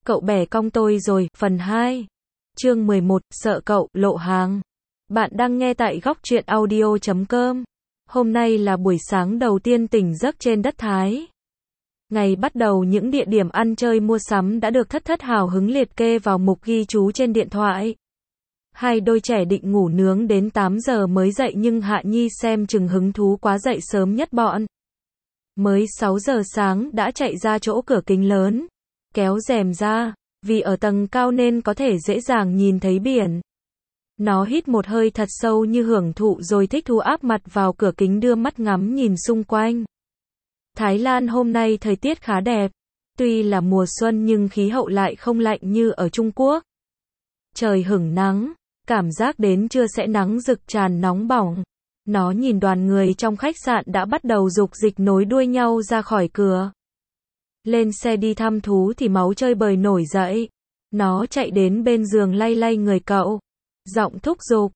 Cậu bẻ cong tôi rồi, phần 2. Chương 11, sợ cậu, lộ hàng. Bạn đang nghe tại góc truyện audio.com. Hôm nay là buổi sáng đầu tiên tỉnh giấc trên đất Thái. Ngày bắt đầu những địa điểm ăn chơi mua sắm đã được thất hào hứng liệt kê vào mục ghi chú trên điện thoại. Hai đôi trẻ định ngủ nướng đến 8 giờ mới dậy nhưng Hạ Nhi xem chừng hứng thú quá dậy sớm nhất bọn. Mới 6 giờ sáng đã chạy ra chỗ cửa kính lớn, kéo rèm ra, vì ở tầng cao nên có thể dễ dàng nhìn thấy biển. Nó hít một hơi thật sâu như hưởng thụ rồi thích thú áp mặt vào cửa kính đưa mắt ngắm nhìn xung quanh. Thái Lan hôm nay thời tiết khá đẹp, tuy là mùa xuân nhưng khí hậu lại không lạnh như ở Trung Quốc. Trời hửng nắng, cảm giác đến trưa sẽ nắng rực tràn nóng bỏng. Nó nhìn đoàn người trong khách sạn đã bắt đầu rục dịch nối đuôi nhau ra khỏi cửa. Lên xe đi thăm thú thì máu chơi bời nổi dậy. Nó chạy đến bên giường lay lay người cậu. Giọng thúc giục,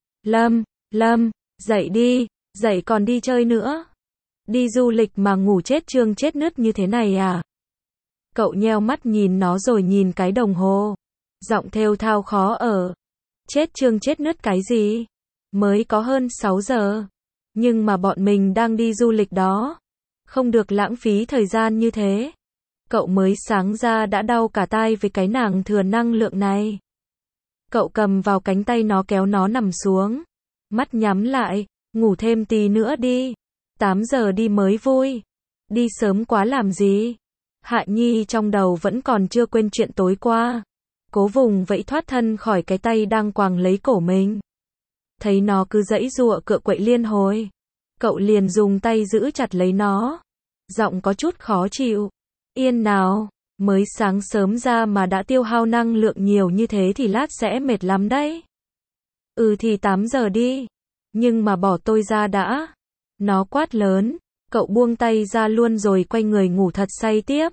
Lâm, dậy đi, dậy còn đi chơi nữa. Đi du lịch mà ngủ chết trương chết nứt như thế này à? Cậu nheo mắt nhìn nó rồi nhìn cái đồng hồ. Giọng thều thào khó ở. Chết trương chết nứt cái gì? Mới có hơn 6 giờ. Nhưng mà bọn mình đang đi du lịch đó. Không được lãng phí thời gian như thế. Cậu mới sáng ra đã đau cả tai với cái nàng thừa năng lượng này. Cậu cầm vào cánh tay nó kéo nó nằm xuống. Mắt nhắm lại, ngủ thêm tí nữa đi. 8 giờ đi mới vui. Đi sớm quá làm gì? Hạ Nhi trong đầu vẫn còn chưa quên chuyện tối qua. Cố vùng vẫy thoát thân khỏi cái tay đang quàng lấy cổ mình. Thấy nó cứ giãy giụa cựa quậy liên hồi. Cậu liền dùng tay giữ chặt lấy nó. Giọng có chút khó chịu. Yên nào, mới sáng sớm ra mà đã tiêu hao năng lượng nhiều như thế thì lát sẽ mệt lắm đấy. Thì 8 giờ đi. Nhưng mà bỏ tôi ra đã. Nó quát lớn. Cậu buông tay ra luôn rồi quay người ngủ thật say tiếp.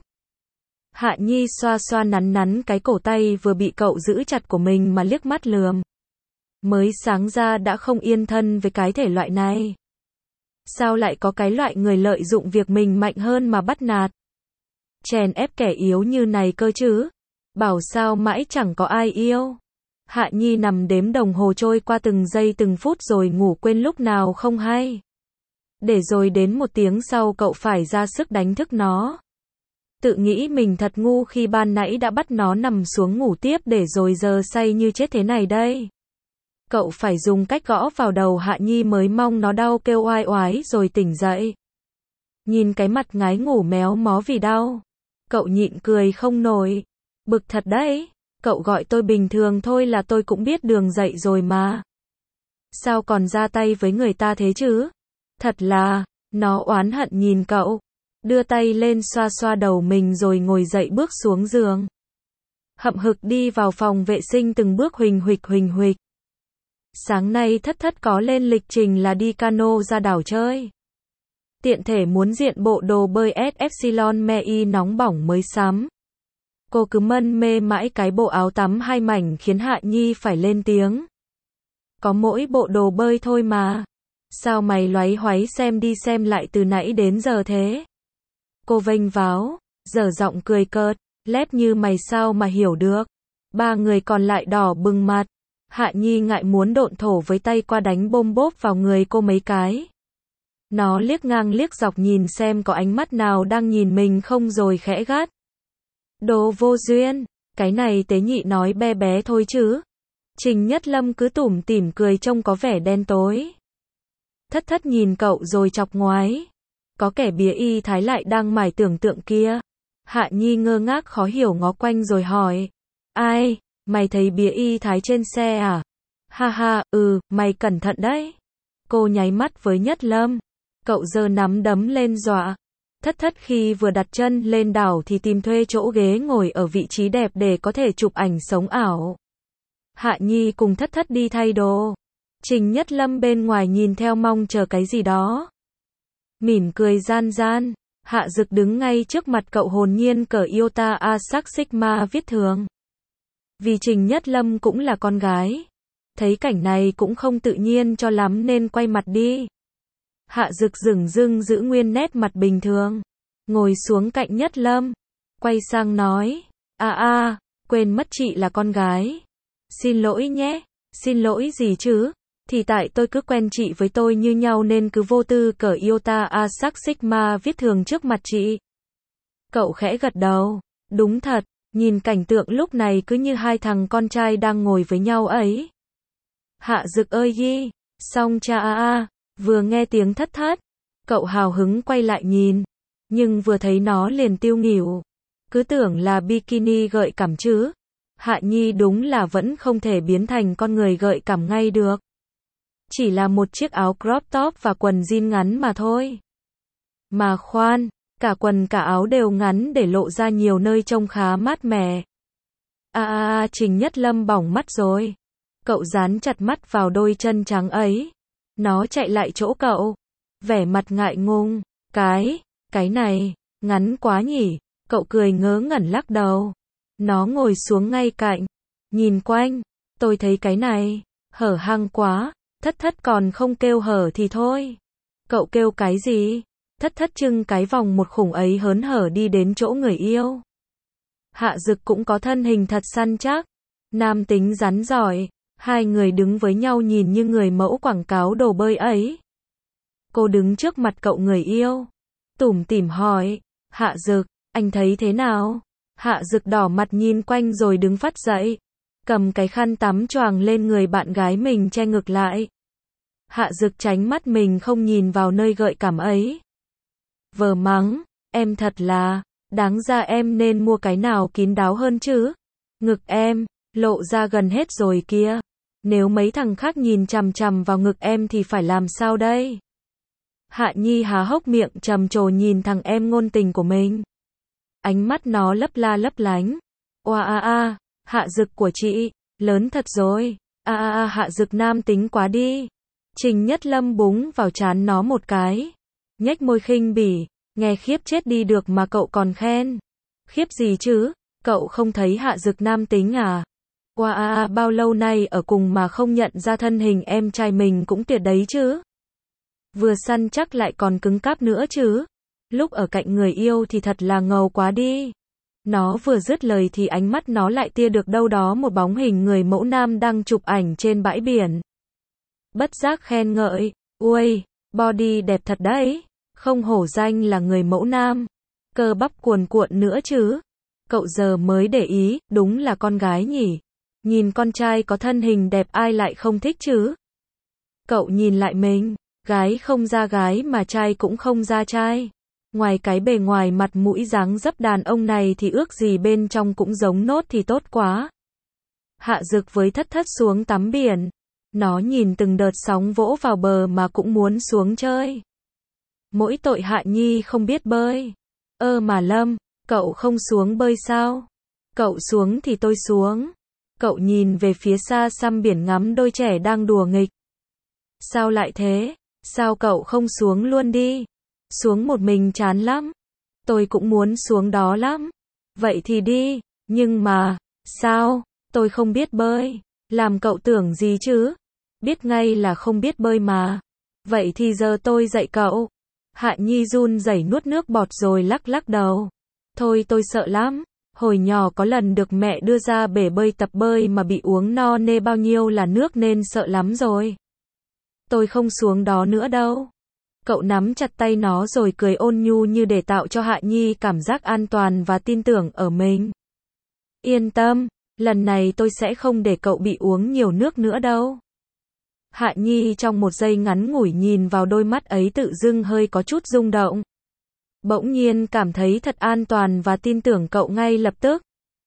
Hạ Nhi xoa xoa nắn nắn cái cổ tay vừa bị cậu giữ chặt của mình mà liếc mắt lườm. Mới sáng ra đã không yên thân với cái thể loại này. Sao lại có cái loại người lợi dụng việc mình mạnh hơn mà bắt nạt? Chèn ép kẻ yếu như này cơ chứ? Bảo sao mãi chẳng có ai yêu. Hạ Nhi nằm đếm đồng hồ trôi qua từng giây từng phút rồi ngủ quên lúc nào không hay. Để rồi đến 1 tiếng sau cậu phải ra sức đánh thức nó. Tự nghĩ mình thật ngu khi ban nãy đã bắt nó nằm xuống ngủ tiếp để rồi giờ say như chết thế này đây. Cậu phải dùng cách gõ vào đầu Hạ Nhi mới mong nó đau kêu oai oái rồi tỉnh dậy. Nhìn cái mặt ngái ngủ méo mó vì đau. Cậu nhịn cười không nổi. Bực thật đấy. Cậu gọi tôi bình thường thôi là tôi cũng biết đường dậy rồi mà. Sao còn ra tay với người ta thế chứ? Thật là, nó oán hận nhìn cậu. Đưa tay lên xoa xoa đầu mình rồi ngồi dậy bước xuống giường. Hậm hực đi vào phòng vệ sinh từng bước huỳnh huỳnh. Sáng nay thất có lên lịch trình là đi cano ra đảo chơi. Tiện thể muốn diện bộ đồ bơi S Epsilon Mei nóng bỏng mới sắm. Cô cứ mân mê mãi cái bộ áo tắm 2 mảnh khiến Hạ Nhi phải lên tiếng. Có mỗi bộ đồ bơi thôi mà. Sao mày loáy hoáy xem đi xem lại từ nãy đến giờ thế? Cô vênh váo, dở giọng cười cợt, lép như mày sao mà hiểu được. 3 người còn lại đỏ bừng mặt. Hạ Nhi ngại muốn độn thổ với tay qua đánh bôm bốp vào người cô mấy cái. Nó liếc ngang liếc dọc nhìn xem có ánh mắt nào đang nhìn mình không rồi khẽ gắt. Đồ vô duyên, cái này tế nhị nói be bé thôi chứ. Trình Nhất Lâm cứ tủm tỉm cười trông có vẻ đen tối. Thất nhìn cậu rồi chọc ngoái. Có kẻ bía y thái lại đang mải tưởng tượng kia. Hạ Nhi ngơ ngác khó hiểu ngó quanh rồi hỏi. Ai, mày thấy bía y thái trên xe à? Ha ha, mày cẩn thận đấy. Cô nháy mắt với Nhất Lâm. Cậu giơ nắm đấm lên dọa. Thất khi vừa đặt chân lên đảo thì tìm thuê chỗ ghế ngồi ở vị trí đẹp để có thể chụp ảnh sống ảo. Hạ Nhi cùng thất đi thay đồ. Trình Nhất Lâm bên ngoài nhìn theo mong chờ cái gì đó. Mỉm cười gian. Hạ Dực đứng ngay trước mặt cậu hồn nhiên cởi Iota A sắc Sigma viết thường. Vì Trình Nhất Lâm cũng là con gái. Thấy cảnh này cũng không tự nhiên cho lắm nên quay mặt đi. Hạ Dực dửng dưng giữ nguyên nét mặt bình thường. Ngồi xuống cạnh Nhất Lâm. Quay sang nói. quên mất chị là con gái. Xin lỗi nhé. Xin lỗi gì chứ? Thì tại tôi cứ quen chị với tôi như nhau nên cứ vô tư cởi iota a sắc sigma viết thường trước mặt chị. Cậu khẽ gật đầu. Đúng thật, nhìn cảnh tượng lúc này cứ như hai thằng con trai đang ngồi với nhau ấy. Hạ Dực ơi yi, xong cha a. Vừa nghe tiếng thất thất, cậu hào hứng quay lại nhìn, nhưng vừa thấy nó liền tiêu nghỉu. Cứ tưởng là bikini gợi cảm chứ. Hạ Nhi đúng là vẫn không thể biến thành con người gợi cảm ngay được. Chỉ là một chiếc áo crop top và quần jean ngắn mà thôi. Mà khoan, cả quần cả áo đều ngắn để lộ ra nhiều nơi trông khá mát mẻ. Trình Nhất Lâm bỏng mắt rồi. Cậu dán chặt mắt vào đôi chân trắng ấy. Nó chạy lại chỗ cậu. Vẻ mặt ngại ngùng. Cái này, ngắn quá nhỉ. Cậu cười ngớ ngẩn lắc đầu. Nó ngồi xuống ngay cạnh. Nhìn quanh. Tôi thấy cái này, hở hang quá. Thất thất còn không kêu hở thì thôi. Cậu kêu cái gì? Thất thất trưng cái vòng một khủng ấy hớn hở đi đến chỗ người yêu. Hạ Dực cũng có thân hình thật săn chắc. Nam tính rắn giỏi. Hai người đứng với nhau nhìn như người mẫu quảng cáo đồ bơi ấy. Cô đứng trước mặt cậu người yêu. Tủm tỉm hỏi. Hạ Dực, anh thấy thế nào? Hạ Dực đỏ mặt nhìn quanh rồi đứng phắt dậy. Cầm cái khăn tắm choàng lên người bạn gái mình che ngực lại. Hạ Dực tránh mắt mình không nhìn vào nơi gợi cảm ấy. Vờ mắng, em thật là, đáng ra em nên mua cái nào kín đáo hơn chứ. Ngực em, lộ ra gần hết rồi kia. Nếu mấy thằng khác nhìn chằm chằm vào ngực em thì phải làm sao đây? Hạ Nhi há hốc miệng trầm trồ nhìn thằng em ngôn tình của mình. Ánh mắt nó lấp la lấp lánh. Oa Hạ Dực của chị, lớn thật rồi. Hạ Dực nam tính quá đi. Trình Nhất Lâm búng vào trán nó một cái. Nhếch môi khinh bỉ, nghe khiếp chết đi được mà cậu còn khen. Khiếp gì chứ, cậu không thấy Hạ Dực nam tính à? Bao lâu nay ở cùng mà không nhận ra thân hình em trai mình cũng tuyệt đấy chứ. Vừa săn chắc lại còn cứng cáp nữa chứ. Lúc ở cạnh người yêu thì thật là ngầu quá đi. Nó vừa dứt lời thì ánh mắt nó lại tia được đâu đó một bóng hình người mẫu nam đang chụp ảnh trên bãi biển. Bất giác khen ngợi, ui, body đẹp thật đấy, không hổ danh là người mẫu nam. Cơ bắp cuồn cuộn nữa chứ. Cậu giờ mới để ý, đúng là con gái nhỉ. Nhìn con trai có thân hình đẹp ai lại không thích chứ. Cậu nhìn lại mình, gái không ra gái mà trai cũng không ra trai. Ngoài cái bề ngoài mặt mũi dáng dấp đàn ông này thì ước gì bên trong cũng giống nốt thì tốt quá. Hạ Dực với thất thất xuống tắm biển. Nó nhìn từng đợt sóng vỗ vào bờ mà cũng muốn xuống chơi. Mỗi tội Hạ Nhi không biết bơi. Mà Lâm, cậu không xuống bơi sao? Cậu xuống thì tôi xuống. Cậu nhìn về phía xa xăm biển ngắm đôi trẻ đang đùa nghịch. Sao lại thế? Sao cậu không xuống luôn đi? Xuống một mình chán lắm. Tôi cũng muốn xuống đó lắm. Vậy thì đi, nhưng mà, sao? Tôi không biết bơi. Làm cậu tưởng gì chứ? Biết ngay là không biết bơi mà. Vậy thì giờ tôi dạy cậu. Hạ Nhi run rẩy nuốt nước bọt rồi lắc lắc đầu. Thôi tôi sợ lắm. Hồi nhỏ có lần được mẹ đưa ra bể bơi tập bơi mà bị uống no nê bao nhiêu là nước nên sợ lắm rồi. Tôi không xuống đó nữa đâu. Cậu nắm chặt tay nó rồi cười ôn nhu như để tạo cho Hạ Nhi cảm giác an toàn và tin tưởng ở mình. Yên tâm, lần này tôi sẽ không để cậu bị uống nhiều nước nữa đâu. Hạ Nhi trong một giây ngắn ngủi nhìn vào đôi mắt ấy tự dưng hơi có chút rung động. Bỗng nhiên cảm thấy thật an toàn và tin tưởng cậu ngay lập tức.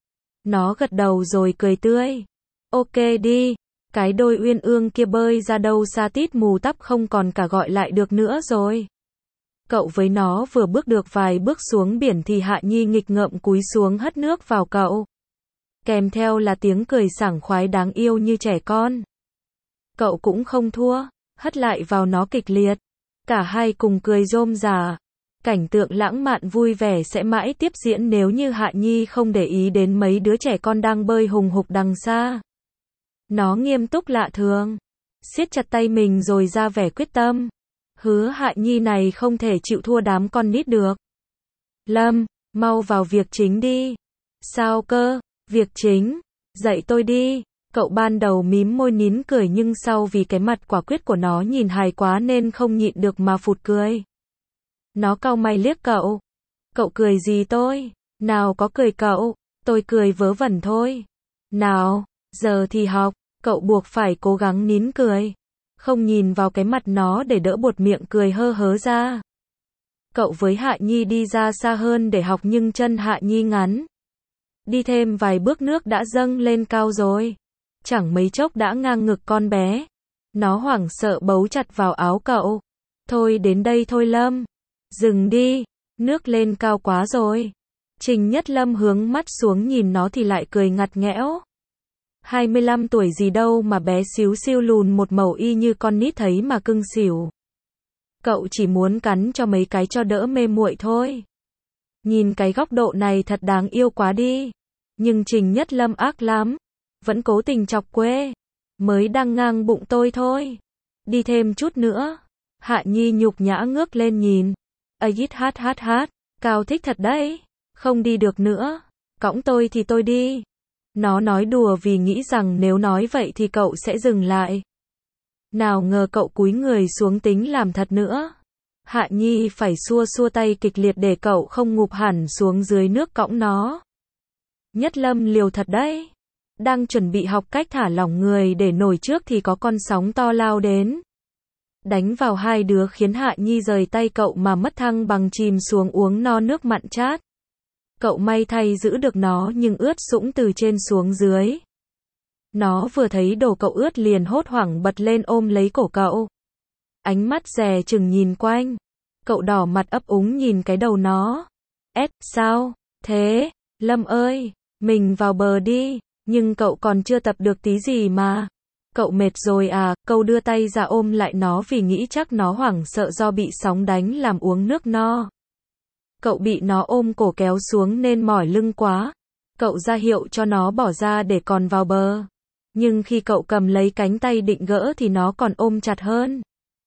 Nó gật đầu rồi cười tươi. Ok đi, cái đôi uyên ương kia bơi ra đâu xa tít mù tắp không còn cả gọi lại được nữa rồi. Cậu với nó vừa bước được vài bước xuống biển thì Hạ Nhi nghịch ngợm cúi xuống hất nước vào cậu. Kèm theo là tiếng cười sảng khoái đáng yêu như trẻ con. Cậu cũng không thua, hất lại vào nó kịch liệt. Cả hai cùng cười rôm rả. Cảnh tượng lãng mạn vui vẻ sẽ mãi tiếp diễn nếu như Hạ Nhi không để ý đến mấy đứa trẻ con đang bơi hùng hục đằng xa. Nó nghiêm túc lạ thường, siết chặt tay mình rồi ra vẻ quyết tâm. Hứa Hạ Nhi này không thể chịu thua đám con nít được. Lâm, mau vào việc chính đi. Sao cơ? Việc chính, dạy tôi đi. Cậu ban đầu mím môi nín cười nhưng sau vì cái mặt quả quyết của nó nhìn hài quá nên không nhịn được mà phụt cười. Nó cau mày liếc cậu. Cậu cười gì tôi? Nào có cười cậu, tôi cười vớ vẩn thôi. Nào, giờ thì học, cậu buộc phải cố gắng nín cười. Không nhìn vào cái mặt nó để đỡ buột miệng cười hơ hớ ra. Cậu với Hạ Nhi đi ra xa hơn để học nhưng chân Hạ Nhi ngắn. Đi thêm vài bước nước đã dâng lên cao rồi. Chẳng mấy chốc đã ngang ngực con bé. Nó hoảng sợ bấu chặt vào áo cậu. Thôi đến đây thôi Lâm. Dừng đi, nước lên cao quá rồi. Trình Nhất Lâm hướng mắt xuống nhìn nó thì lại cười ngặt nghẽo. 25 tuổi gì đâu mà bé xíu xiu lùn một mẩu y như con nít thấy mà cưng xỉu. Cậu chỉ muốn cắn cho mấy cái cho đỡ mê muội thôi. Nhìn cái góc độ này thật đáng yêu quá đi. Nhưng Trình Nhất Lâm ác lắm. Vẫn cố tình chọc quê. Mới đang ngang bụng tôi thôi. Đi thêm chút nữa. Hạ Nhi nhục nhã ngước lên nhìn. Ayít hát hát hát. Cao thích thật đấy. Không đi được nữa. Cõng tôi thì tôi đi. Nó nói đùa vì nghĩ rằng nếu nói vậy thì cậu sẽ dừng lại. Nào ngờ cậu cúi người xuống tính làm thật nữa. Hạ Nhi phải xua xua tay kịch liệt để cậu không ngụp hẳn xuống dưới nước cõng nó. Nhất Lâm liều thật đấy. Đang chuẩn bị học cách thả lỏng người để nổi trước thì có con sóng to lao đến. Đánh vào hai đứa khiến Hạ Nhi rời tay cậu mà mất thăng bằng chìm xuống uống no nước mặn chát. Cậu may thay giữ được nó nhưng ướt sũng từ trên xuống dưới. Nó vừa thấy đồ cậu ướt liền hốt hoảng bật lên ôm lấy cổ cậu. Ánh mắt dè chừng nhìn quanh. Cậu đỏ mặt ấp úng nhìn cái đầu nó. Sao? Thế? Lâm ơi, mình vào bờ đi. Nhưng cậu còn chưa tập được tí gì mà. Cậu mệt rồi à? Cậu đưa tay ra ôm lại nó vì nghĩ chắc nó hoảng sợ do bị sóng đánh làm uống nước no. Cậu bị nó ôm cổ kéo xuống nên mỏi lưng quá. Cậu ra hiệu cho nó bỏ ra để còn vào bờ. Nhưng khi cậu cầm lấy cánh tay định gỡ thì nó còn ôm chặt hơn.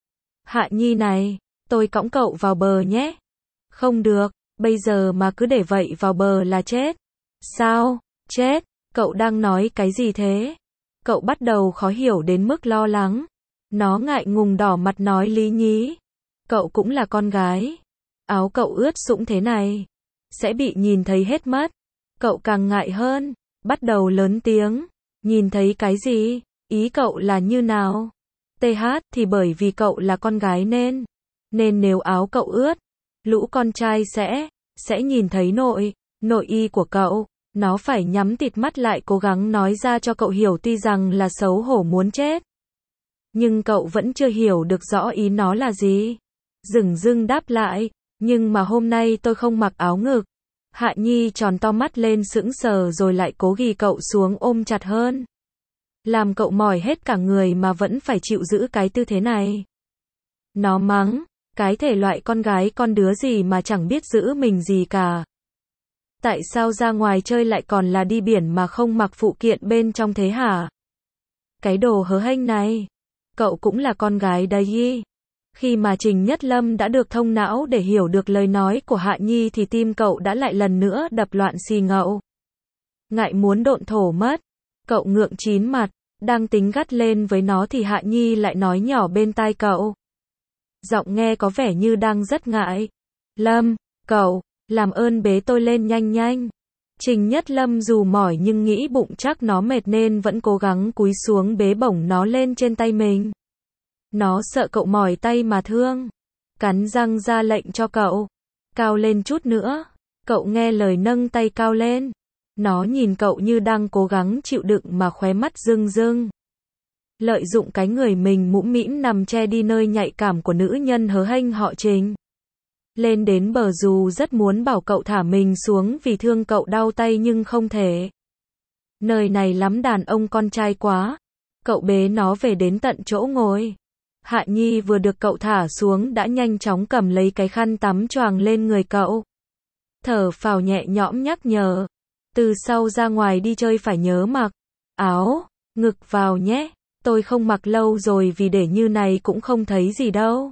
Hạ Nhi này, tôi cõng cậu vào bờ nhé. Không được, bây giờ mà cứ để vậy vào bờ là chết. Sao? Chết? Cậu đang nói cái gì thế? Cậu bắt đầu khó hiểu đến mức lo lắng. Nó ngại ngùng đỏ mặt nói lý nhí. Cậu cũng là con gái. Áo cậu ướt sũng thế này. Sẽ bị nhìn thấy hết mất. Cậu càng ngại hơn. Bắt đầu lớn tiếng. Nhìn thấy cái gì? Ý cậu là như nào? TH thì bởi vì cậu là con gái nên nếu áo cậu ướt, lũ con trai sẽ nhìn thấy nội y của cậu. Nó phải nhắm tịt mắt lại cố gắng nói ra cho cậu hiểu tuy rằng là xấu hổ muốn chết. Nhưng cậu vẫn chưa hiểu được rõ ý nó là gì. Dửng dưng đáp lại, nhưng mà hôm nay tôi không mặc áo ngực. Hạ Nhi tròn to mắt lên sững sờ rồi lại cố ghì cậu xuống ôm chặt hơn. Làm cậu mỏi hết cả người mà vẫn phải chịu giữ cái tư thế này. Nó mắng, cái thể loại con gái con đứa gì mà chẳng biết giữ mình gì cả. Tại sao ra ngoài chơi lại còn là đi biển mà không mặc phụ kiện bên trong thế hả? Cái đồ hớ hênh này. Cậu cũng là con gái đấy. Khi mà Trình Nhất Lâm đã được thông não để hiểu được lời nói của Hạ Nhi thì tim cậu đã lại lần nữa đập loạn xì ngậu. Ngại muốn độn thổ mất. Cậu ngượng chín mặt, đang tính gắt lên với nó thì Hạ Nhi lại nói nhỏ bên tai cậu. Giọng nghe có vẻ như đang rất ngại. Lâm, cậu, làm ơn bế tôi lên nhanh nhanh. Trình Nhất Lâm dù mỏi nhưng nghĩ bụng chắc nó mệt nên vẫn cố gắng cúi xuống bế bổng nó lên trên tay mình. Nó sợ cậu mỏi tay mà thương. Cắn răng ra lệnh cho cậu. Cao lên chút nữa. Cậu nghe lời nâng tay cao lên. Nó nhìn cậu như đang cố gắng chịu đựng mà khóe mắt rưng rưng. Lợi dụng cái người mình mũm mĩm nằm che đi nơi nhạy cảm của nữ nhân hớ hênh họ Trình. Lên đến bờ dù rất muốn bảo cậu thả mình xuống vì thương cậu đau tay nhưng không thể. Nơi này lắm đàn ông con trai quá. Cậu bế nó về đến tận chỗ ngồi. Hạ Nhi vừa được cậu thả xuống đã nhanh chóng cầm lấy cái khăn tắm choàng lên người cậu. Thở phào nhẹ nhõm nhắc nhở. Từ sau ra ngoài đi chơi phải nhớ mặc áo, ngực vào nhé. Tôi không mặc lâu rồi vì để như này cũng không thấy gì đâu.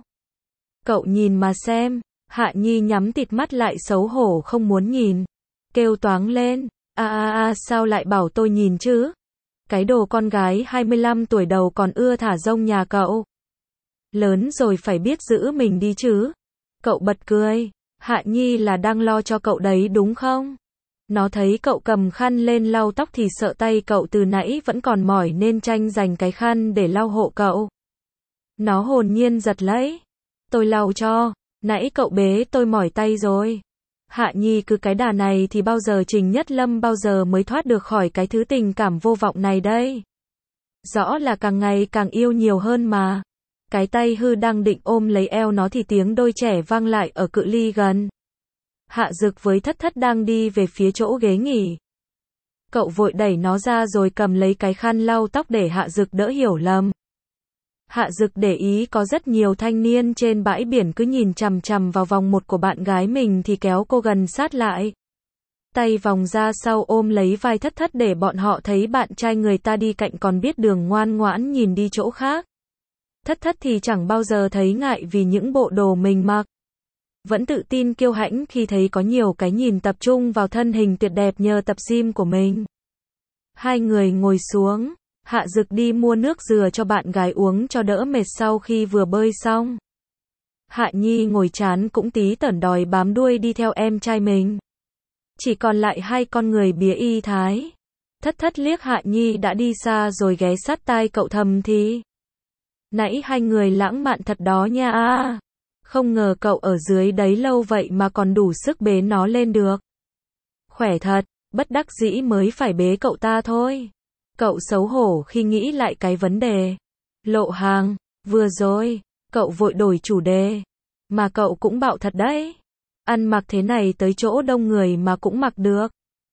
Cậu nhìn mà xem. Hạ Nhi nhắm tịt mắt lại xấu hổ không muốn nhìn. Kêu toáng lên. Sao lại bảo tôi nhìn chứ? Cái đồ con gái 25 tuổi đầu còn ưa thả rông nhà cậu. Lớn rồi phải biết giữ mình đi chứ. Cậu bật cười. Hạ Nhi là đang lo cho cậu đấy đúng không? Nó thấy cậu cầm khăn lên lau tóc thì sợ tay cậu từ nãy vẫn còn mỏi nên tranh giành cái khăn để lau hộ cậu. Nó hồn nhiên giật lấy. Tôi lau cho. Nãy cậu bế tôi mỏi tay rồi. Hạ Nhi cứ cái đà này thì bao giờ Trình Nhất Lâm bao giờ mới thoát được khỏi cái thứ tình cảm vô vọng này đây. Rõ là càng ngày càng yêu nhiều hơn mà. Cái tay hư đang định ôm lấy eo nó thì tiếng đôi trẻ vang lại ở cự ly gần. Hạ Dực với Thất Thất đang đi về phía chỗ ghế nghỉ. Cậu vội đẩy nó ra rồi cầm lấy cái khăn lau tóc để Hạ Dực đỡ hiểu lầm. Hạ Dực để ý có rất nhiều thanh niên trên bãi biển cứ nhìn chằm chằm vào vòng một của bạn gái mình thì kéo cô gần sát lại. Tay vòng ra sau ôm lấy vai Thất Thất để bọn họ thấy bạn trai người ta đi cạnh còn biết đường ngoan ngoãn nhìn đi chỗ khác. Thất Thất thì chẳng bao giờ thấy ngại vì những bộ đồ mình mặc. Vẫn tự tin kiêu hãnh khi thấy có nhiều cái nhìn tập trung vào thân hình tuyệt đẹp nhờ tập gym của mình. Hai người ngồi xuống. Hạ Dực đi mua nước dừa cho bạn gái uống cho đỡ mệt sau khi vừa bơi xong. Hạ Nhi ngồi chán cũng tí tởn đòi bám đuôi đi theo em trai mình. Chỉ còn lại hai con người bía y thái. Thất Thất liếc Hạ Nhi đã đi xa rồi ghé sát tai cậu thầm thì. Nãy hai người lãng mạn thật đó nha. Không ngờ cậu ở dưới đấy lâu vậy mà còn đủ sức bế nó lên được. Khỏe thật, bất đắc dĩ mới phải bế cậu ta thôi. Cậu xấu hổ khi nghĩ lại cái vấn đề. Lộ Hàng, vừa rồi, cậu vội đổi chủ đề. Mà cậu cũng bạo thật đấy. Ăn mặc thế này tới chỗ đông người mà cũng mặc được.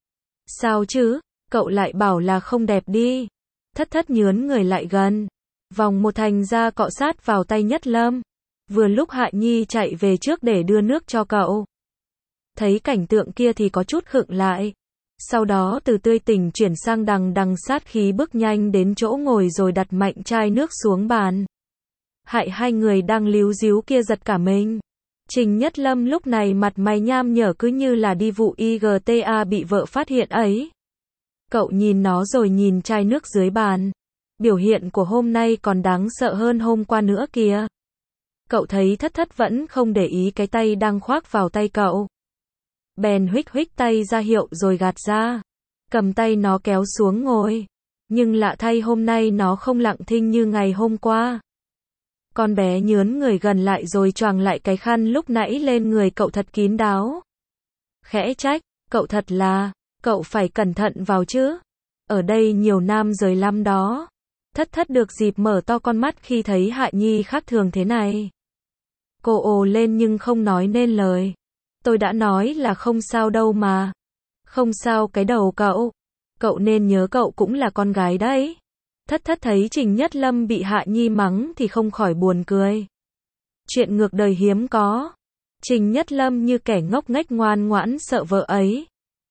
Sao chứ, cậu lại bảo là không đẹp đi. Thất Thất nhướn người lại gần. Vòng một thành ra cọ sát vào tay Nhất Lâm. Vừa lúc Hạ Nhi chạy về trước để đưa nước cho cậu. Thấy cảnh tượng kia thì có chút khựng lại. Sau đó từ tươi tỉnh chuyển sang đằng sát khí bước nhanh đến chỗ ngồi rồi đặt mạnh chai nước xuống bàn. Hại hai người đang líu díu kia giật cả mình. Trình Nhất Lâm lúc này mặt mày nham nhở cứ như là đi vụ IGTA bị vợ phát hiện ấy. Cậu nhìn nó rồi nhìn chai nước dưới bàn. Biểu hiện của hôm nay còn đáng sợ hơn hôm qua nữa kìa. Cậu thấy Thất Thất vẫn không để ý cái tay đang khoác vào tay cậu. Bèn huých huých tay ra hiệu rồi gạt ra. Cầm tay nó kéo xuống ngồi. Nhưng lạ thay hôm nay nó không lặng thinh như ngày hôm qua. Con bé nhướn người gần lại rồi choàng lại cái khăn lúc nãy lên người cậu thật kín đáo. Khẽ trách, cậu thật là, cậu phải cẩn thận vào chứ. Ở đây nhiều nam giới lắm đó. Thất Thất được dịp mở to con mắt khi thấy Hạ Nhi khác thường thế này. Cô ồ lên nhưng không nói nên lời. Tôi đã nói là không sao đâu mà. Không sao cái đầu cậu. Cậu nên nhớ cậu cũng là con gái đấy. Thất Thất thấy Trình Nhất Lâm bị Hạ Nhi mắng thì không khỏi buồn cười. Chuyện ngược đời hiếm có. Trình Nhất Lâm như kẻ ngốc nghếch ngoan ngoãn sợ vợ ấy.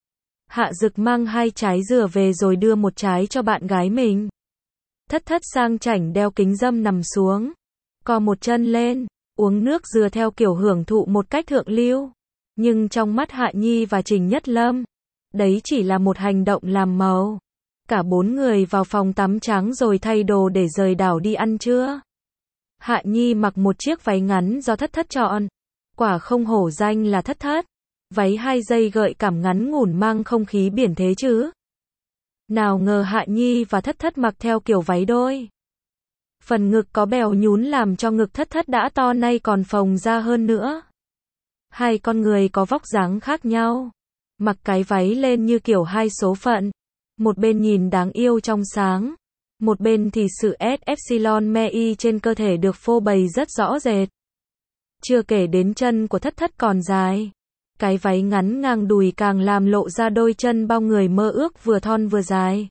Hạ Dực mang 2 trái dừa về rồi đưa 1 trái cho bạn gái mình. Thất Thất sang chảnh đeo kính râm nằm xuống. Co một chân lên, uống nước dừa theo kiểu hưởng thụ một cách thượng lưu. Nhưng trong mắt Hạ Nhi và Trình Nhất Lâm, đấy chỉ là một hành động làm màu. Cả 4 người vào phòng tắm trắng rồi thay đồ để rời đảo đi ăn trưa. Hạ Nhi mặc một chiếc váy ngắn do Thất Thất chọn. Quả không hổ danh là Thất Thất. Váy 2 dây gợi cảm ngắn ngủn mang không khí biển thế chứ. Nào ngờ Hạ Nhi và Thất Thất mặc theo kiểu váy đôi. Phần ngực có bèo nhún làm cho ngực Thất Thất đã to nay còn phồng ra hơn nữa. Hai con người có vóc dáng khác nhau. Mặc cái váy lên như kiểu hai số phận. Một bên nhìn đáng yêu trong sáng. Một bên thì sự S epsilon me y trên cơ thể được phô bày rất rõ rệt. Chưa kể đến chân của Thất Thất còn dài. Cái váy ngắn ngang đùi càng làm lộ ra đôi chân bao người mơ ước vừa thon vừa dài.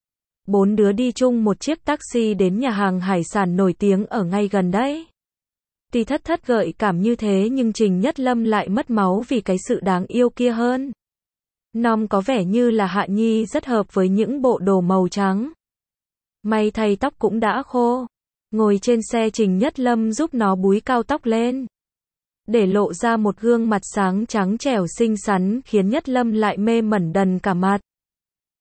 4 đứa đi chung một chiếc taxi đến nhà hàng hải sản nổi tiếng ở ngay gần đấy. Tuy Thất Thất gợi cảm như thế nhưng Trình Nhất Lâm lại mất máu vì cái sự đáng yêu kia hơn. Nom có vẻ như là Hạ Nhi rất hợp với những bộ đồ màu trắng. May thay tóc cũng đã khô. Ngồi trên xe Trình Nhất Lâm giúp nó búi cao tóc lên. Để lộ ra một gương mặt sáng trắng trẻo xinh xắn khiến Nhất Lâm lại mê mẩn đần cả mặt.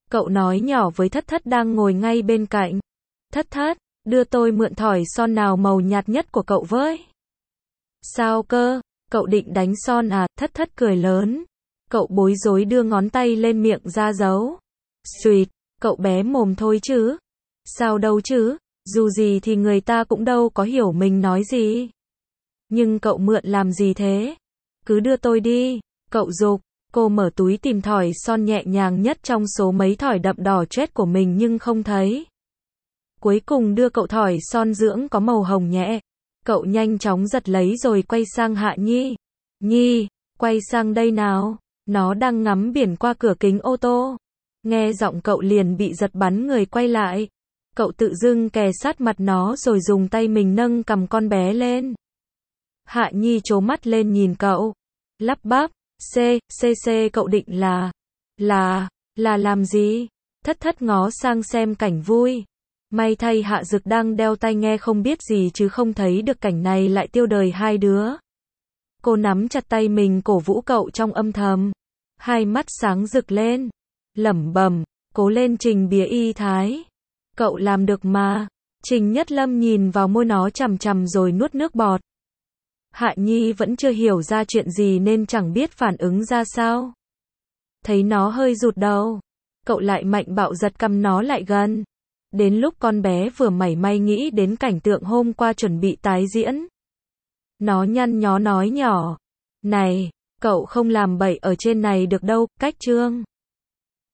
Cậu nói nhỏ với Thất Thất đang ngồi ngay bên cạnh. Thất Thất, đưa tôi mượn thỏi son nào màu nhạt nhất của cậu với. Sao cơ, cậu định đánh son à? Thất Thất cười lớn. Cậu bối rối đưa ngón tay lên miệng ra dấu. Xuyệt, cậu bé mồm thôi chứ. Sao đâu chứ, dù gì thì người ta cũng đâu có hiểu mình nói gì. Nhưng cậu mượn làm gì thế? Cứ đưa tôi đi, cậu giục. Cô mở túi tìm thỏi son nhẹ nhàng nhất trong số mấy thỏi đậm đỏ chét của mình nhưng không thấy. Cuối cùng đưa cậu thỏi son dưỡng có màu hồng nhẹ. Cậu nhanh chóng giật lấy rồi quay sang Hạ Nhi. Nhi, quay sang đây nào. Nó đang ngắm biển qua cửa kính ô tô. Nghe giọng cậu liền bị giật bắn người quay lại. Cậu tự dưng kề sát mặt nó rồi dùng tay mình nâng cầm con bé lên. Hạ Nhi trố mắt lên nhìn cậu. Lắp bắp. C, cậu định là làm gì? Thất Thất ngó sang xem cảnh vui. May thay Hạ Dực đang đeo tai nghe không biết gì chứ không thấy được cảnh này lại tiêu đời hai đứa. Cô nắm chặt tay mình cổ vũ cậu trong âm thầm. Hai mắt sáng rực lên. Lẩm bẩm, cố lên Trình Bía Y Thái. Cậu làm được mà. Trình Nhất Lâm nhìn vào môi nó chằm chằm rồi nuốt nước bọt. Hạ Nhi vẫn chưa hiểu ra chuyện gì nên chẳng biết phản ứng ra sao. Thấy nó hơi rụt đầu, cậu lại mạnh bạo giật cầm nó lại gần. Đến lúc con bé vừa mảy may nghĩ đến cảnh tượng hôm qua chuẩn bị tái diễn. Nó nhăn nhó nói nhỏ. Này, cậu không làm bậy ở trên này được đâu, cách trương.